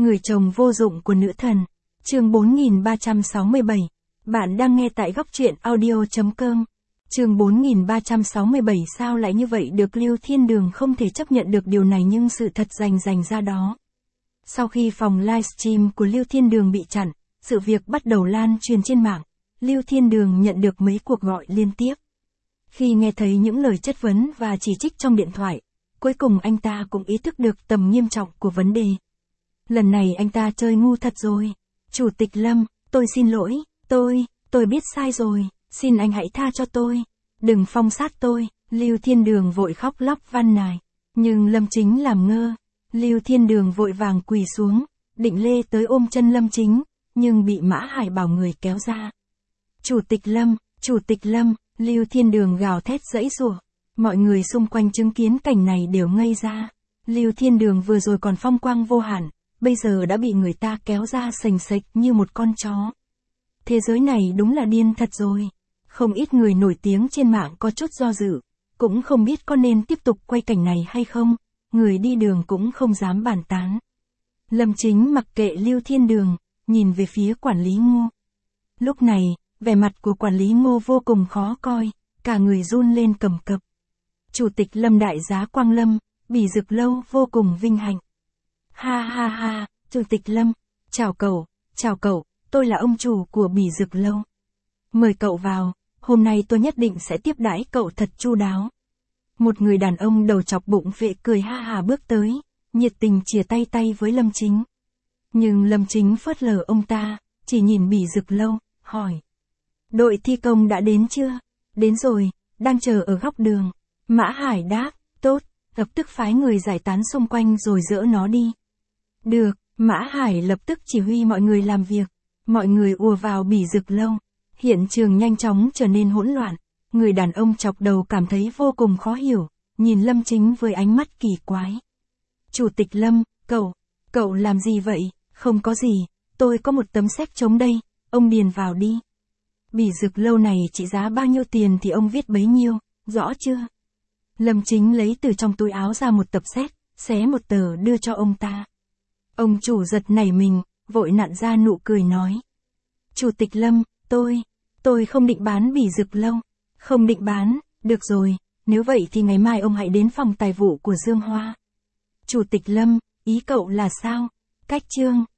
Người chồng vô dụng của nữ thần. Chương 4367. Bạn đang nghe tại góc truyện audio.com. Chương 4367 sao lại như vậy được, Lưu Thiên Đường không thể chấp nhận được điều này nhưng sự thật rành ra đó. Sau khi phòng livestream của Lưu Thiên Đường bị chặn, sự việc bắt đầu lan truyền trên mạng. Lưu Thiên Đường nhận được mấy cuộc gọi liên tiếp. Khi nghe thấy những lời chất vấn và chỉ trích trong điện thoại, cuối cùng anh ta cũng ý thức được tầm nghiêm trọng của vấn đề. Lần này anh ta chơi ngu thật rồi. Chủ tịch Lâm, tôi xin lỗi, tôi biết sai rồi, xin anh hãy tha cho tôi. Đừng phong sát tôi. Lưu Thiên Đường vội khóc lóc van nài. Nhưng Lâm Chính làm ngơ. Lưu Thiên Đường vội vàng quỳ xuống, định lê tới ôm chân Lâm Chính, nhưng bị Mã Hải bảo người kéo ra. Chủ tịch Lâm, Lưu Thiên Đường gào thét giãy giụa. Mọi người xung quanh chứng kiến cảnh này đều ngây ra. Lưu Thiên Đường vừa rồi còn phong quang vô hạn, bây giờ đã bị người ta kéo ra sành sạch như một con chó. Thế giới này đúng là điên thật rồi. Không ít người nổi tiếng trên mạng có chút do dự, cũng không biết có nên tiếp tục quay cảnh này hay không, người đi đường cũng không dám bàn tán. Lâm Chính mặc kệ Lưu Thiên Đường, nhìn về phía quản lý Ngô. Lúc này, vẻ mặt của quản lý Ngô vô cùng khó coi, cả người run lên cầm cập. Chủ tịch Lâm đại giá Quang Lâm, Bỉ Dực Lâu vô cùng vinh hạnh. Ha, Chủ tịch Lâm, chào cậu, tôi là ông chủ của Bỉ Dực Lâu. Mời cậu vào, hôm nay tôi nhất định sẽ tiếp đãi cậu thật chu đáo. Một người đàn ông đầu chọc bụng vệ cười ha bước tới, nhiệt tình chìa tay với Lâm Chính. Nhưng Lâm Chính phớt lờ ông ta, chỉ nhìn Bỉ Dực Lâu, hỏi. Đội thi công đã đến chưa? Đến rồi, đang chờ ở góc đường. Mã Hải đáp, tốt, lập tức phái người giải tán xung quanh rồi dỡ nó đi. Được, Mã Hải lập tức chỉ huy mọi người làm việc. Mọi người ùa vào Bỉ Dực Lâu. Hiện trường nhanh chóng trở nên hỗn loạn. Người đàn ông chọc đầu cảm thấy vô cùng khó hiểu, nhìn Lâm Chính với ánh mắt kỳ quái. Chủ tịch Lâm, cậu làm gì vậy? Không có gì, tôi có một tấm séc trống đây, ông điền vào đi. Bỉ Dực Lâu này trị giá bao nhiêu tiền thì ông viết bấy nhiêu, rõ chưa? Lâm Chính lấy từ trong túi áo ra một tập séc, xé một tờ đưa cho ông ta. Ông chủ giật nảy mình, vội nặn ra nụ cười nói. Chủ tịch Lâm, tôi không định bán Bỉ Dực Lâu. Không định bán, được rồi, nếu vậy thì ngày mai ông hãy đến phòng tài vụ của Dương Hoa. Chủ tịch Lâm, ý cậu là sao? Cách chương.